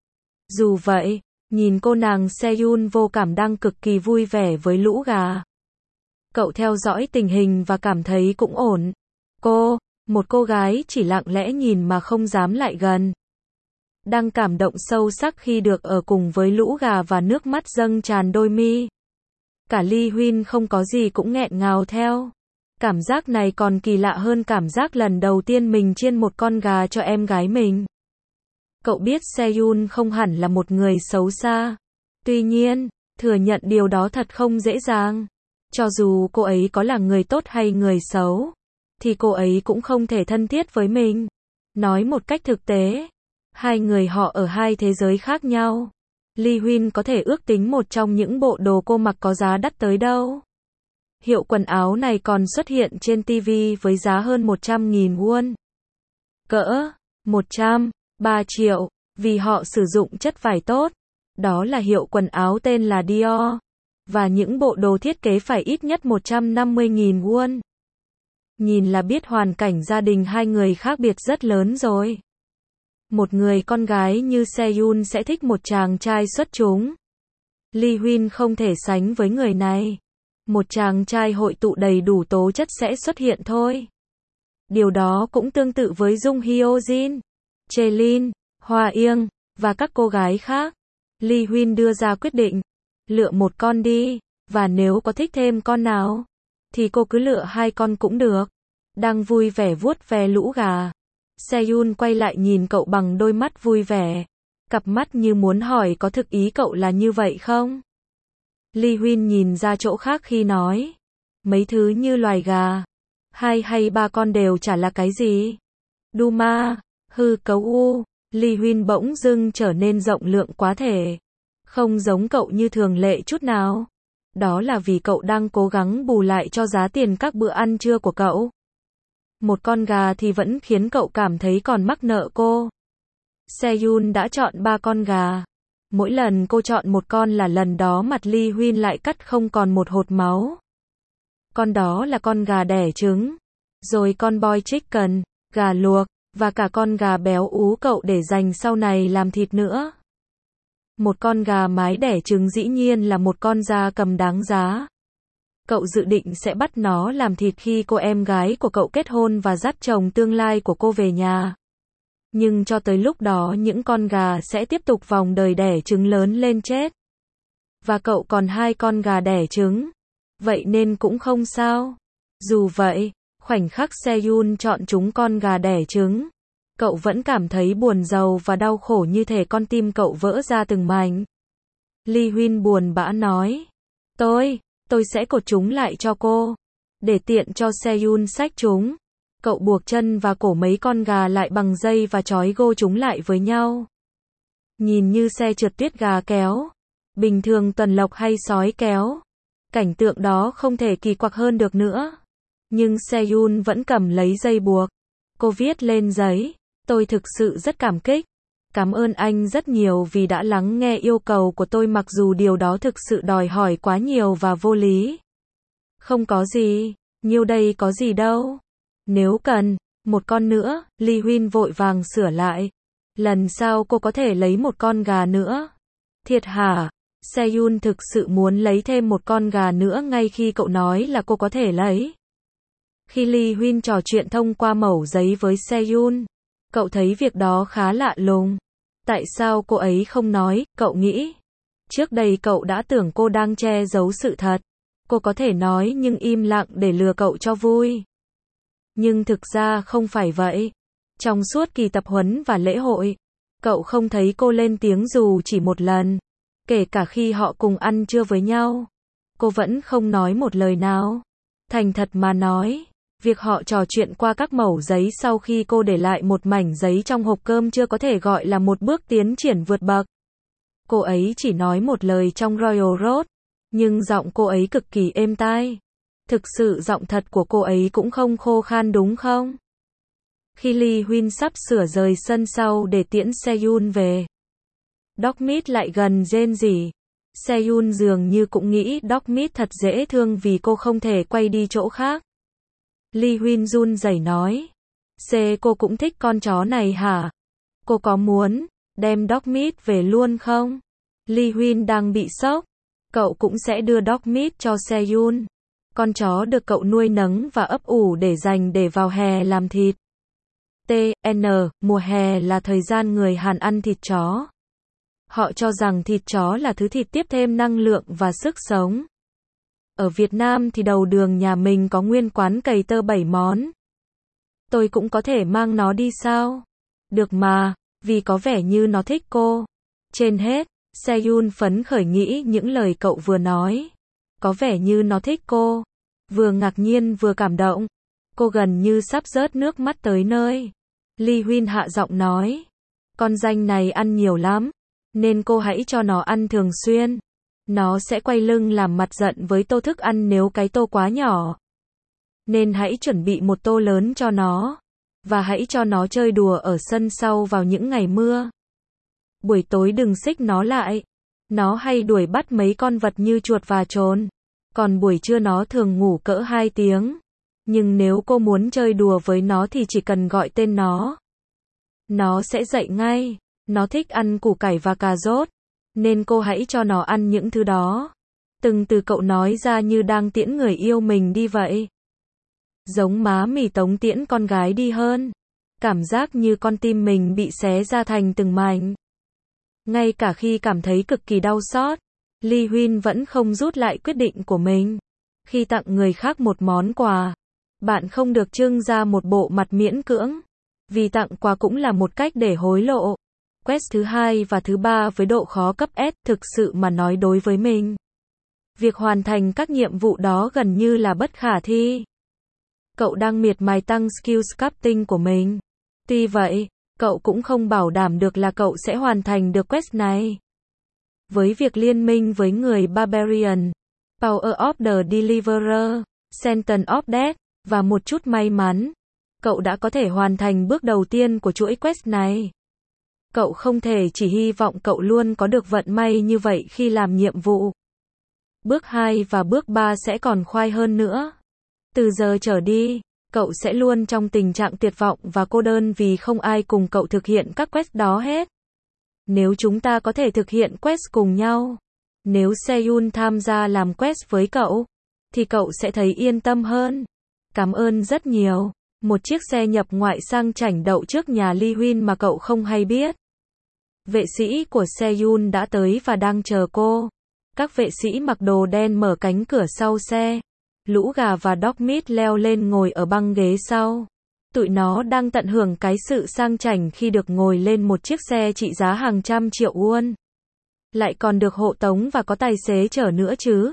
Dù vậy, nhìn cô nàng Seyun vô cảm đang cực kỳ vui vẻ với lũ gà. Cậu theo dõi tình hình và cảm thấy cũng ổn. Cô, một cô gái chỉ lặng lẽ nhìn mà không dám lại gần, đang cảm động sâu sắc khi được ở cùng với lũ gà và nước mắt dâng tràn đôi mi. Cả Lee Huyên không có gì cũng nghẹn ngào theo. Cảm giác này còn kỳ lạ hơn cảm giác lần đầu tiên mình chiên một con gà cho em gái mình. Cậu biết Seyun không hẳn là một người xấu xa. Tuy nhiên, thừa nhận điều đó thật không dễ dàng. Cho dù cô ấy có là người tốt hay người xấu, thì cô ấy cũng không thể thân thiết với mình. Nói một cách thực tế, hai người họ ở hai thế giới khác nhau. Lee Huyên có thể ước tính một trong những bộ đồ cô mặc có giá đắt tới đâu. Hiệu quần áo này còn xuất hiện trên ti vi với giá hơn một trăm nghìn won. Cỡ một trăm ba triệu, vì họ sử dụng chất vải tốt. Đó là hiệu quần áo tên là Dior. Và những bộ đồ thiết kế phải ít nhất một trăm năm mươi nghìn won. Nhìn là biết hoàn cảnh gia đình hai người khác biệt rất lớn rồi. Một người con gái như Seyun sẽ thích một chàng trai xuất chúng. Lee Huyên không thể sánh với người này. Một chàng trai hội tụ đầy đủ tố chất sẽ xuất hiện thôi. Điều đó cũng tương tự với Jung Hyo Jin, Jaelin, Hoa Ying, và các cô gái khác. Lee Huyên đưa ra quyết định. Lựa một con đi, và nếu có thích thêm con nào, thì cô cứ lựa hai con cũng được. Đang vui vẻ vuốt ve lũ gà, Seyun quay lại nhìn cậu bằng đôi mắt vui vẻ. Cặp mắt như muốn hỏi có thực ý cậu là như vậy không? Lee Huyên nhìn ra chỗ khác khi nói. Mấy thứ như loài gà, hai hay ba con đều chả là cái gì. Duma, hư cấu u, Lee Huyên bỗng dưng trở nên rộng lượng quá thể. Không giống cậu như thường lệ chút nào. Đó là vì cậu đang cố gắng bù lại cho giá tiền các bữa ăn trưa của cậu. Một con gà thì vẫn khiến cậu cảm thấy còn mắc nợ cô. Sejun đã chọn ba con gà. Mỗi lần cô chọn một con là lần đó mặt Lee Huyên lại cắt không còn một hột máu. Con đó là con gà đẻ trứng. Rồi con boiled chicken, gà luộc, và cả con gà béo ú cậu để dành sau này làm thịt nữa. Một con gà mái đẻ trứng dĩ nhiên là một con gia cầm đáng giá. Cậu dự định sẽ bắt nó làm thịt khi cô em gái của cậu kết hôn và dắt chồng tương lai của cô về nhà. Nhưng cho tới lúc đó những con gà sẽ tiếp tục vòng đời đẻ trứng lớn lên chết. Và cậu còn hai con gà đẻ trứng. Vậy nên cũng không sao. Dù vậy, khoảnh khắc Sejun chọn chúng con gà đẻ trứng, cậu vẫn cảm thấy buồn rầu và đau khổ như thể con tim cậu vỡ ra từng mảnh. Lee Huyên buồn bã nói. Tôi, tôi sẽ cột chúng lại cho cô. Để tiện cho Sejun xách chúng. Cậu buộc chân và cổ mấy con gà lại bằng dây và trói gô chúng lại với nhau. Nhìn như xe trượt tuyết gà kéo. Bình thường tuần lộc hay sói kéo. Cảnh tượng đó không thể kỳ quặc hơn được nữa. Nhưng Sejun vẫn cầm lấy dây buộc. Cô viết lên giấy. Tôi thực sự rất cảm kích. Cảm ơn anh rất nhiều vì đã lắng nghe yêu cầu của tôi mặc dù điều đó thực sự đòi hỏi quá nhiều và vô lý. Không có gì. Nhiêu đây có gì đâu. Nếu cần, một con nữa, Lee Huyên vội vàng sửa lại. Lần sau cô có thể lấy một con gà nữa. Thiệt hả? Sejun thực sự muốn lấy thêm một con gà nữa ngay khi cậu nói là cô có thể lấy. Khi Lee Huyên trò chuyện thông qua mẩu giấy với Sejun, cậu thấy việc đó khá lạ lùng. Tại sao cô ấy không nói, cậu nghĩ? Trước đây cậu đã tưởng cô đang che giấu sự thật. Cô có thể nói nhưng im lặng để lừa cậu cho vui. Nhưng thực ra không phải vậy. Trong suốt kỳ tập huấn và lễ hội, cậu không thấy cô lên tiếng dù chỉ một lần. Kể cả khi họ cùng ăn trưa với nhau, cô vẫn không nói một lời nào. Thành thật mà nói, việc họ trò chuyện qua các mẩu giấy sau khi cô để lại một mảnh giấy trong hộp cơm chưa có thể gọi là một bước tiến triển vượt bậc. Cô ấy chỉ nói một lời trong Royal Road, nhưng giọng cô ấy cực kỳ êm tai. Thực sự giọng thật của cô ấy cũng không khô khan đúng không? Khi Lee Huyên sắp sửa rời sân sau để tiễn Sejun về, Dogmeat lại gần rên rỉ. Sejun dường như cũng nghĩ Dogmeat thật dễ thương vì cô không thể quay đi chỗ khác. Lee Huyên run rẩy nói. Se cô cũng thích con chó này hả? Cô có muốn đem Dogmeat về luôn không? Lee Huyên đang bị sốc. Cậu cũng sẽ đưa Dogmeat cho Sejun. Con chó được cậu nuôi nấng và ấp ủ để dành để vào hè làm thịt. T N Mùa hè là thời gian người Hàn ăn thịt chó. Họ cho rằng thịt chó là thứ thịt tiếp thêm năng lượng và sức sống. Ở Việt Nam thì đầu đường nhà mình có nguyên quán cầy tơ bảy món. Tôi cũng có thể mang nó đi sao? Được mà, vì có vẻ như nó thích cô. Trên hết, Sejun phấn khởi nghĩ những lời cậu vừa nói. Có vẻ như nó thích cô. Vừa ngạc nhiên vừa cảm động. Cô gần như sắp rớt nước mắt tới nơi. Lee Huyên hạ giọng nói. Con danh này ăn nhiều lắm. Nên cô hãy cho nó ăn thường xuyên. Nó sẽ quay lưng làm mặt giận với tô thức ăn nếu cái tô quá nhỏ. Nên hãy chuẩn bị một tô lớn cho nó. Và hãy cho nó chơi đùa ở sân sau vào những ngày mưa. Buổi tối đừng xích nó lại. Nó hay đuổi bắt mấy con vật như chuột và trồn. Còn buổi trưa nó thường ngủ cỡ hai tiếng. Nhưng nếu cô muốn chơi đùa với nó thì chỉ cần gọi tên nó. Nó sẽ dậy ngay. Nó thích ăn củ cải và cà rốt. Nên cô hãy cho nó ăn những thứ đó. Từng từ cậu nói ra như đang tiễn người yêu mình đi vậy. Giống má mì tống tiễn con gái đi hơn. Cảm giác như con tim mình bị xé ra thành từng mảnh. Ngay cả khi cảm thấy cực kỳ đau xót, Lee Huyên vẫn không rút lại quyết định của mình. Khi tặng người khác một món quà, bạn không được trưng ra một bộ mặt miễn cưỡng. Vì tặng quà cũng là một cách để hối lộ. Quest thứ hai và thứ ba với độ khó cấp S, thực sự mà nói đối với mình. Việc hoàn thành các nhiệm vụ đó gần như là bất khả thi. Cậu đang miệt mài tăng skill crafting của mình. Tuy vậy, cậu cũng không bảo đảm được là cậu sẽ hoàn thành được quest này. Với việc liên minh với người Barbarian, Power of the Deliverer, Sentence of Death, và một chút may mắn, Cậu đã có thể hoàn thành bước đầu tiên của chuỗi quest này. Cậu không thể chỉ hy vọng cậu luôn có được vận may như vậy khi làm nhiệm vụ. Bước hai và bước ba sẽ còn khoai hơn nữa. Từ giờ trở đi, cậu sẽ luôn trong tình trạng tuyệt vọng và cô đơn vì không ai cùng cậu thực hiện các quest đó hết. Nếu chúng ta có thể thực hiện quest cùng nhau, nếu Seyun tham gia làm quest với cậu, thì cậu sẽ thấy yên tâm hơn. Cảm ơn rất nhiều. Một chiếc xe nhập ngoại sang chảnh đậu trước nhà Lee Huyên mà cậu không hay biết. Vệ sĩ của Seyun đã tới và đang chờ cô. Các vệ sĩ mặc đồ đen mở cánh cửa sau xe. Lũ gà và Dogmeat leo lên ngồi ở băng ghế sau. Tụi nó đang tận hưởng cái sự sang chảnh khi được ngồi lên một chiếc xe trị giá hàng trăm triệu won. Lại còn được hộ tống và có tài xế chở nữa chứ.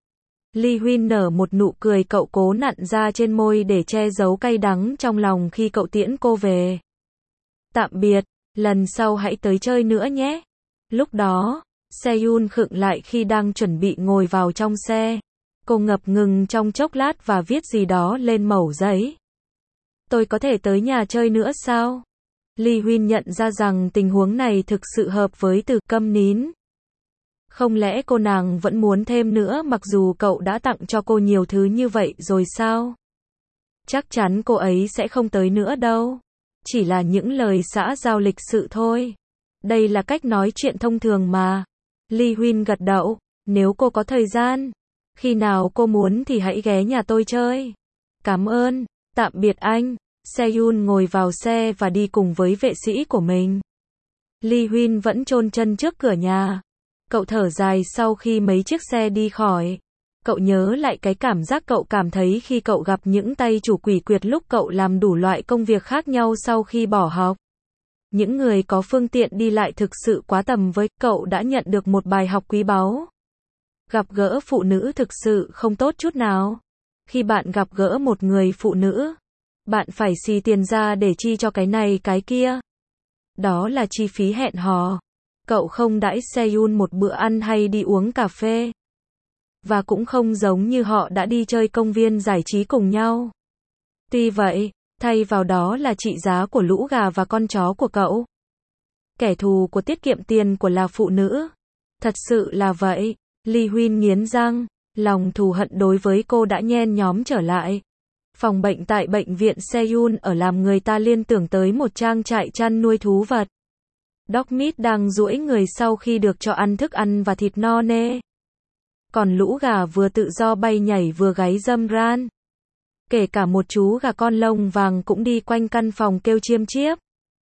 Lee Huyên nở một nụ cười, cậu cố nặn ra trên môi để che giấu cay đắng trong lòng khi cậu tiễn cô về. Tạm biệt, lần sau hãy tới chơi nữa nhé. Lúc đó, Seyun khựng lại khi đang chuẩn bị ngồi vào trong xe. Cô ngập ngừng trong chốc lát và viết gì đó lên mẩu giấy. Tôi có thể tới nhà chơi nữa sao? Lee Huyên nhận ra rằng tình huống này thực sự hợp với từ câm nín. Không lẽ cô nàng vẫn muốn thêm nữa mặc dù cậu đã tặng cho cô nhiều thứ như vậy rồi sao? Chắc chắn cô ấy sẽ không tới nữa đâu. Chỉ là những lời xã giao lịch sự thôi. Đây là cách nói chuyện thông thường mà. Lee Huyên gật đầu. Nếu cô có thời gian, khi nào cô muốn thì hãy ghé nhà tôi chơi. Cảm ơn. Tạm biệt anh. Seyun ngồi vào xe và đi cùng với vệ sĩ của mình. Lee Huyên vẫn chôn chân trước cửa nhà. Cậu thở dài sau khi mấy chiếc xe đi khỏi. Cậu nhớ lại cái cảm giác cậu cảm thấy khi cậu gặp những tay chủ quỷ quyệt lúc cậu làm đủ loại công việc khác nhau sau khi bỏ học. Những người có phương tiện đi lại thực sự quá tầm với, cậu đã nhận được một bài học quý báu. Gặp gỡ phụ nữ thực sự không tốt chút nào. Khi bạn gặp gỡ một người phụ nữ, bạn phải xì tiền ra để chi cho cái này cái kia. Đó là chi phí hẹn hò. Cậu không đãi Seyun một bữa ăn hay đi uống cà phê. Và cũng không giống như họ đã đi chơi công viên giải trí cùng nhau. Tuy vậy, thay vào đó là trị giá của lũ gà và con chó của cậu. Kẻ thù của tiết kiệm tiền của là phụ nữ. Thật sự là vậy. Lee Huyên nghiến răng, lòng thù hận đối với cô đã nhen nhóm trở lại. Phòng bệnh tại bệnh viện Seyun ở làm người ta liên tưởng tới một trang trại chăn nuôi thú vật. Dogmeat đang duỗi người sau khi được cho ăn thức ăn và thịt no nê. Còn lũ gà vừa tự do bay nhảy vừa gáy râm ran. Kể cả một chú gà con lông vàng cũng đi quanh căn phòng kêu chiêm chiếp.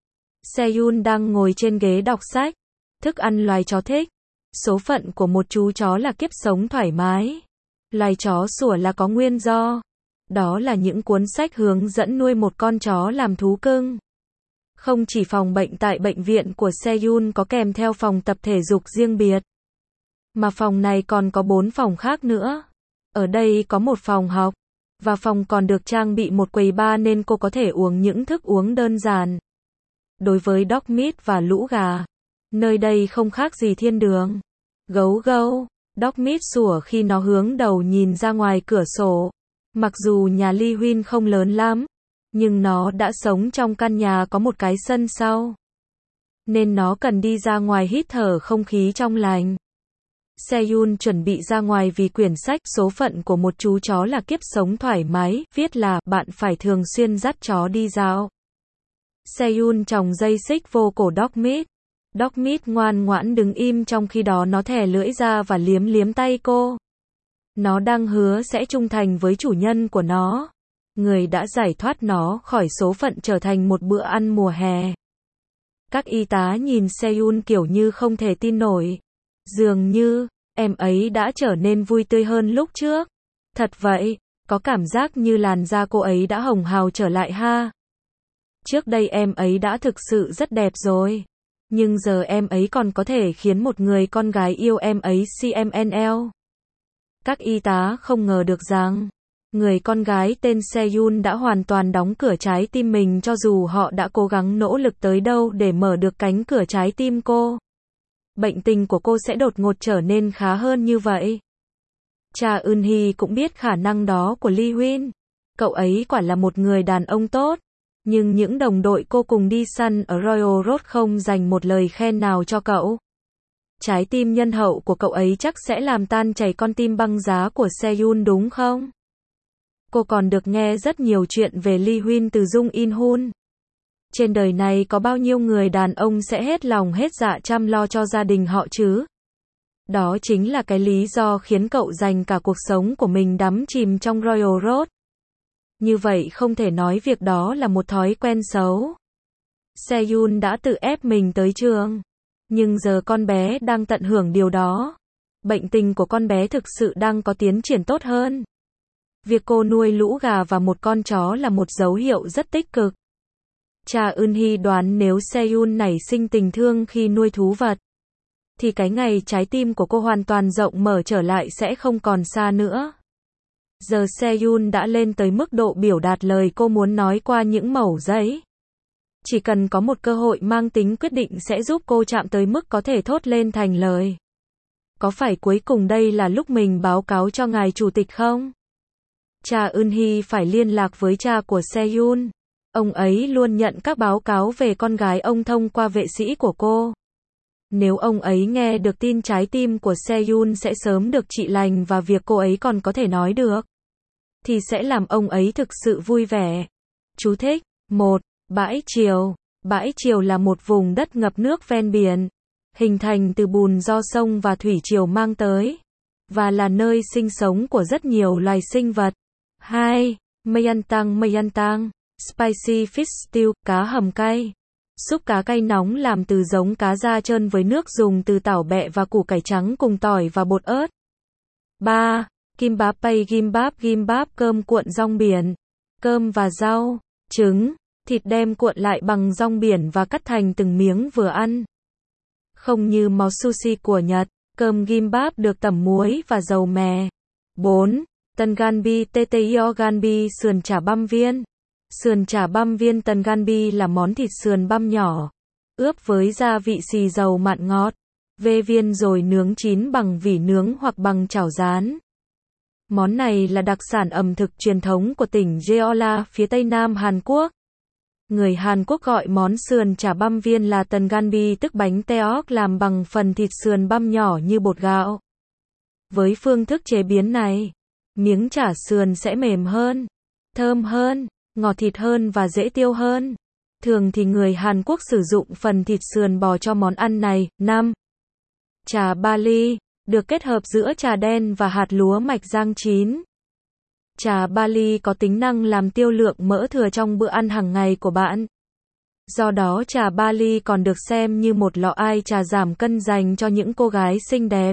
Seyun đang ngồi trên ghế đọc sách. Thức ăn loài chó thích. Số phận của một chú chó là kiếp sống thoải mái. Loài chó sủa là có nguyên do. Đó là những cuốn sách hướng dẫn nuôi một con chó làm thú cưng. Không chỉ phòng bệnh tại bệnh viện của Seyun có kèm theo phòng tập thể dục riêng biệt, mà phòng này còn có bốn phòng khác nữa. Ở đây có một phòng học, và phòng còn được trang bị một quầy bar nên cô có thể uống những thức uống đơn giản. Đối với Dogmeat và lũ gà, nơi đây không khác gì thiên đường. Gấu gâu, Dogmeat sủa khi nó hướng đầu nhìn ra ngoài cửa sổ. Mặc dù nhà Lee Huyên không lớn lắm, nhưng nó đã sống trong căn nhà có một cái sân sau. Nên nó cần đi ra ngoài hít thở không khí trong lành. Seyun chuẩn bị ra ngoài vì quyển sách Số phận của một chú chó là kiếp sống thoải mái, viết là bạn phải thường xuyên dắt chó đi dạo. Seyun tròng dây xích vô cổ Dogmeat. Dogmeat ngoan ngoãn đứng im trong khi đó nó thè lưỡi ra và liếm liếm tay cô. Nó đang hứa sẽ trung thành với chủ nhân của nó. Người đã giải thoát nó khỏi số phận trở thành một bữa ăn mùa hè. Các y tá nhìn Seyun kiểu như không thể tin nổi. Dường như, em ấy đã trở nên vui tươi hơn lúc trước. Thật vậy, có cảm giác như làn da cô ấy đã hồng hào trở lại ha. Trước đây em ấy đã thực sự rất đẹp rồi. Nhưng giờ em ấy còn có thể khiến một người con gái yêu em ấy xê em en lờ. Các y tá không ngờ được rằng, người con gái tên Seyun đã hoàn toàn đóng cửa trái tim mình cho dù họ đã cố gắng nỗ lực tới đâu để mở được cánh cửa trái tim cô. Bệnh tình của cô sẽ đột ngột trở nên khá hơn như vậy. Cha Eun-hee cũng biết khả năng đó của Lee Huyên. Cậu ấy quả là một người đàn ông tốt. Nhưng những đồng đội cô cùng đi săn ở Royal Road không dành một lời khen nào cho cậu. Trái tim nhân hậu của cậu ấy chắc sẽ làm tan chảy con tim băng giá của Seyun đúng không? Cô còn được nghe rất nhiều chuyện về Lee Huynh từ Jung In Hun. Trên đời này có bao nhiêu người đàn ông sẽ hết lòng hết dạ chăm lo cho gia đình họ chứ? Đó chính là cái lý do khiến cậu dành cả cuộc sống của mình đắm chìm trong Royal Road. Như vậy không thể nói việc đó là một thói quen xấu. Seyun đã tự ép mình tới trường. Nhưng giờ con bé đang tận hưởng điều đó. Bệnh tình của con bé thực sự đang có tiến triển tốt hơn. Việc cô nuôi lũ gà và một con chó là một dấu hiệu rất tích cực. Cha Eun-hee đoán nếu Seyun nảy sinh tình thương khi nuôi thú vật, thì cái ngày trái tim của cô hoàn toàn rộng mở trở lại sẽ không còn xa nữa. Giờ Seyun đã lên tới mức độ biểu đạt lời cô muốn nói qua những mẩu giấy. Chỉ cần có một cơ hội mang tính quyết định sẽ giúp cô chạm tới mức có thể thốt lên thành lời. Có phải cuối cùng đây là lúc mình báo cáo cho ngài chủ tịch không? Cha Eun-hee phải liên lạc với cha của Seyun. Ông ấy luôn nhận các báo cáo về con gái ông thông qua vệ sĩ của cô. Nếu ông ấy nghe được tin trái tim của Seyun sẽ sớm được trị lành và việc cô ấy còn có thể nói được, thì sẽ làm ông ấy thực sự vui vẻ. Chú thích. một. Bãi Triều. Bãi Triều là một vùng đất ngập nước ven biển, hình thành từ bùn do sông và thủy triều mang tới, và là nơi sinh sống của rất nhiều loài sinh vật. hai. Mayantang Mayantang. Spicy Fish Stew, cá hầm cay. Súp cá cay nóng làm từ giống cá da trơn với nước dùng từ tảo bẹ và củ cải trắng cùng tỏi và bột ớt. ba. Kimbap Pay Gimbap Gimbap cơm cuộn rong biển. Cơm và rau, trứng, thịt đem cuộn lại bằng rong biển và cắt thành từng miếng vừa ăn. Không như món sushi của Nhật, cơm gimbap được tẩm muối và dầu mè. bốn. Tân ganbi ttio ganbi sườn chả băm viên. Sườn chả băm viên tân ganbi là món thịt sườn băm nhỏ, ướp với gia vị xì dầu mặn ngọt, vê viên rồi nướng chín bằng vỉ nướng hoặc bằng chảo rán. Món này là đặc sản ẩm thực truyền thống của tỉnh Jeolla, phía tây nam Hàn Quốc. Người Hàn Quốc gọi món sườn chả băm viên là tân ganbi, tức bánh teok làm bằng phần thịt sườn băm nhỏ như bột gạo. Với phương thức chế biến này, miếng chả sườn sẽ mềm hơn, thơm hơn, ngọt thịt hơn và dễ tiêu hơn. Thường thì người Hàn Quốc sử dụng phần thịt sườn bò cho món ăn này. năm. Trà Bali, được kết hợp giữa trà đen và hạt lúa mạch rang chín. Trà Bali có tính năng làm tiêu lượng mỡ thừa trong bữa ăn hàng ngày của bạn. Do đó trà Bali còn được xem như một lọ ai trà giảm cân dành cho những cô gái xinh đẹp.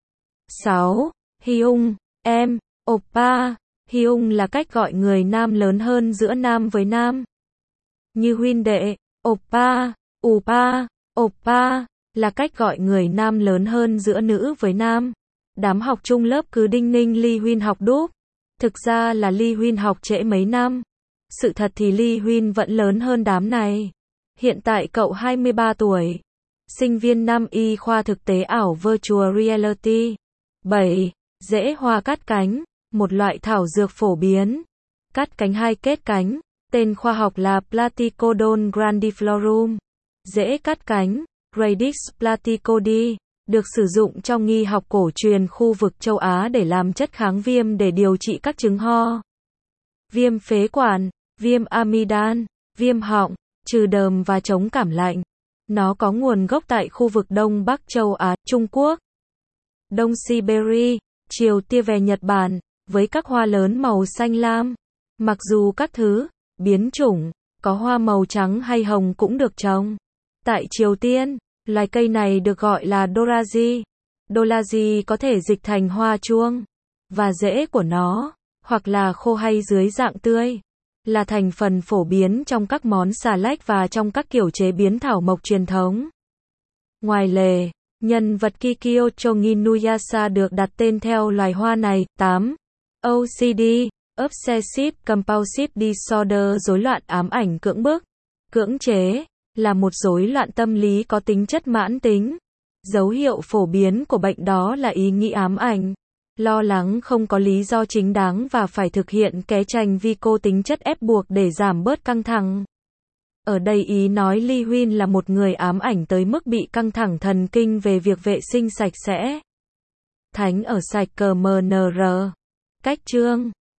sáu. Hyung, em, oppa. Hyung là cách gọi người nam lớn hơn giữa nam với nam. Như huynh đệ, oppa, upa, oppa, là cách gọi người nam lớn hơn giữa nữ với nam. Đám học chung lớp cứ đinh ninh Lee Huynh học đúp. Thực ra là Lee Huynh học trễ mấy năm. Sự thật thì Lee Huynh vẫn lớn hơn đám này. Hiện tại cậu hai mươi ba tuổi. Sinh viên năm y khoa thực tế ảo Virtual Reality. bảy. Rễ hoa cắt cánh, một loại thảo dược phổ biến. Cắt cánh hay kết cánh, tên khoa học là Platycodon grandiflorum. Rễ cắt cánh, Radix platycodi, được sử dụng trong nghi học cổ truyền khu vực châu Á để làm chất kháng viêm để điều trị các chứng ho, viêm phế quản, viêm amidan, viêm họng, trừ đờm và chống cảm lạnh. Nó có nguồn gốc tại khu vực Đông Bắc châu Á, Trung Quốc, Đông Siberia, Triều Tiên về Nhật Bản, với các hoa lớn màu xanh lam. Mặc dù các thứ, biến chủng, có hoa màu trắng hay hồng cũng được trồng. Tại Triều Tiên, loài cây này được gọi là doraji. Doraji có thể dịch thành hoa chuông, và rễ của nó, hoặc là khô hay dưới dạng tươi, là thành phần phổ biến trong các món xà lách và trong các kiểu chế biến thảo mộc truyền thống. Ngoài lề, nhân vật Kikyo Inuyasha được đặt tên theo loài hoa này. tám. ô xê đê, Obsessive Compulsive Disorder, rối loạn ám ảnh cưỡng bức, cưỡng chế, là một rối loạn tâm lý có tính chất mãn tính. Dấu hiệu phổ biến của bệnh đó là ý nghĩ ám ảnh, lo lắng không có lý do chính đáng và phải thực hiện ké tranh vi cô tính chất ép buộc để giảm bớt căng thẳng. Ở đây ý nói Lee Huyên là một người ám ảnh tới mức bị căng thẳng thần kinh về việc vệ sinh sạch sẽ. Thánh ở sạch cờ mờ nờ rờ. Cách chương